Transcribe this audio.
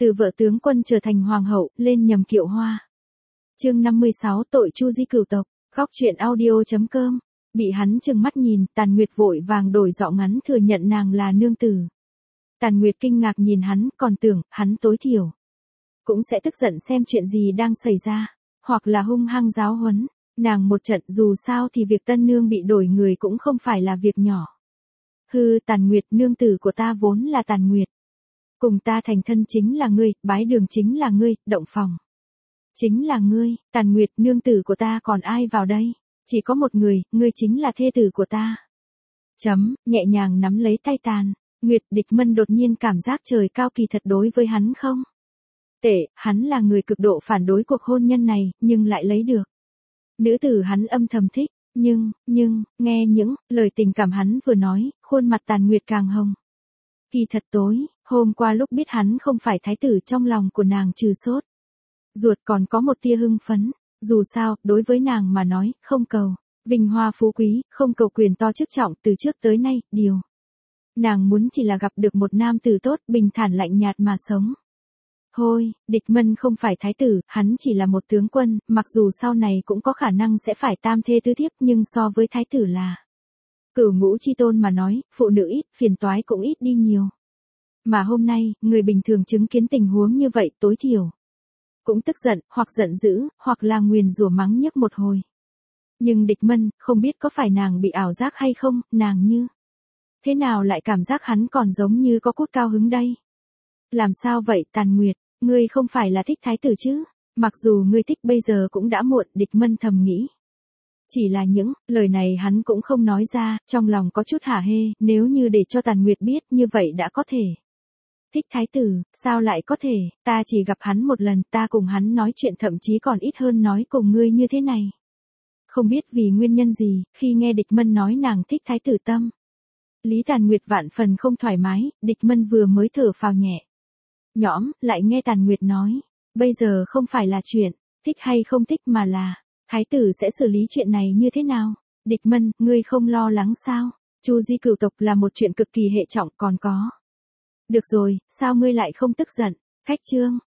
Từ vợ tướng quân trở thành hoàng hậu, lên nhầm kiệu hoa. Chương 56 tội Chu Di cửu tộc, góc truyện audio.com. Bị hắn trừng mắt nhìn, Tàn Nguyệt vội vàng đổi giọng ngắn thừa nhận nàng là nương tử. Tàn Nguyệt kinh ngạc nhìn hắn, còn tưởng, hắn tối thiểu cũng sẽ tức giận xem chuyện gì đang xảy ra, hoặc là hung hăng giáo huấn nàng một trận, dù sao thì việc tân nương bị đổi người cũng không phải là việc nhỏ. Hừ, Tàn Nguyệt, nương tử của ta vốn là Tàn Nguyệt. Cùng ta thành thân chính là ngươi, bái đường chính là ngươi, động phòng chính là ngươi, Tàn Nguyệt, nương tử của ta còn ai vào đây? Chỉ có một người, ngươi chính là thê tử của ta. Nhẹ nhàng nắm lấy tay Tàn Nguyệt, Địch Mân đột nhiên cảm giác trời cao kỳ thật đối với hắn không tệ, hắn là người cực độ phản đối cuộc hôn nhân này, nhưng lại lấy được nữ tử hắn âm thầm thích, nhưng, nghe những lời tình cảm hắn vừa nói, khuôn mặt Tàn Nguyệt càng hồng. Kỳ thật tối, hôm qua lúc biết hắn không phải thái tử, trong lòng của nàng trừ sốt ruột còn có một tia hưng phấn, dù sao, đối với nàng mà nói, không cầu vinh hoa phú quý, không cầu quyền to chức trọng, từ trước tới nay, điều nàng muốn chỉ là gặp được một nam tử tốt, bình thản lạnh nhạt mà sống. Hôi, Địch Mân không phải thái tử, hắn chỉ là một tướng quân, mặc dù sau này cũng có khả năng sẽ phải tam thê tứ thiếp, nhưng so với thái tử là cửu ngũ chi tôn mà nói, phụ nữ ít, phiền toái cũng ít đi nhiều. Mà hôm nay, người bình thường chứng kiến tình huống như vậy, tối thiểu cũng tức giận, hoặc giận dữ, hoặc là nguyền rủa mắng nhức một hồi. Nhưng Địch Mân, không biết có phải nàng bị ảo giác hay không, nàng như thế nào lại cảm giác hắn còn giống như có cút cao hứng đây. Làm sao vậy Tàn Nguyệt, ngươi không phải là thích thái tử chứ? Mặc dù ngươi thích bây giờ cũng đã muộn, Địch Mân thầm nghĩ. Chỉ là những lời này hắn cũng không nói ra, trong lòng có chút hả hê, nếu như để cho Tàn Nguyệt biết như vậy đã có thể thích thái tử, sao lại có thể, ta chỉ gặp hắn một lần, ta cùng hắn nói chuyện thậm chí còn ít hơn nói cùng ngươi như thế này. Không biết vì nguyên nhân gì, khi nghe Địch Mân nói nàng thích thái tử tâm lý Tàn Nguyệt vạn phần không thoải mái, Địch Mân vừa mới thở phào nhẹ nhõm, lại nghe Tàn Nguyệt nói, bây giờ không phải là chuyện thích hay không thích mà là thái tử sẽ xử lý chuyện này như thế nào. Địch Mân, ngươi không lo lắng sao? Chu Di cửu tộc là một chuyện cực kỳ hệ trọng, còn có. Được rồi, sao ngươi lại không tức giận? Khách trương,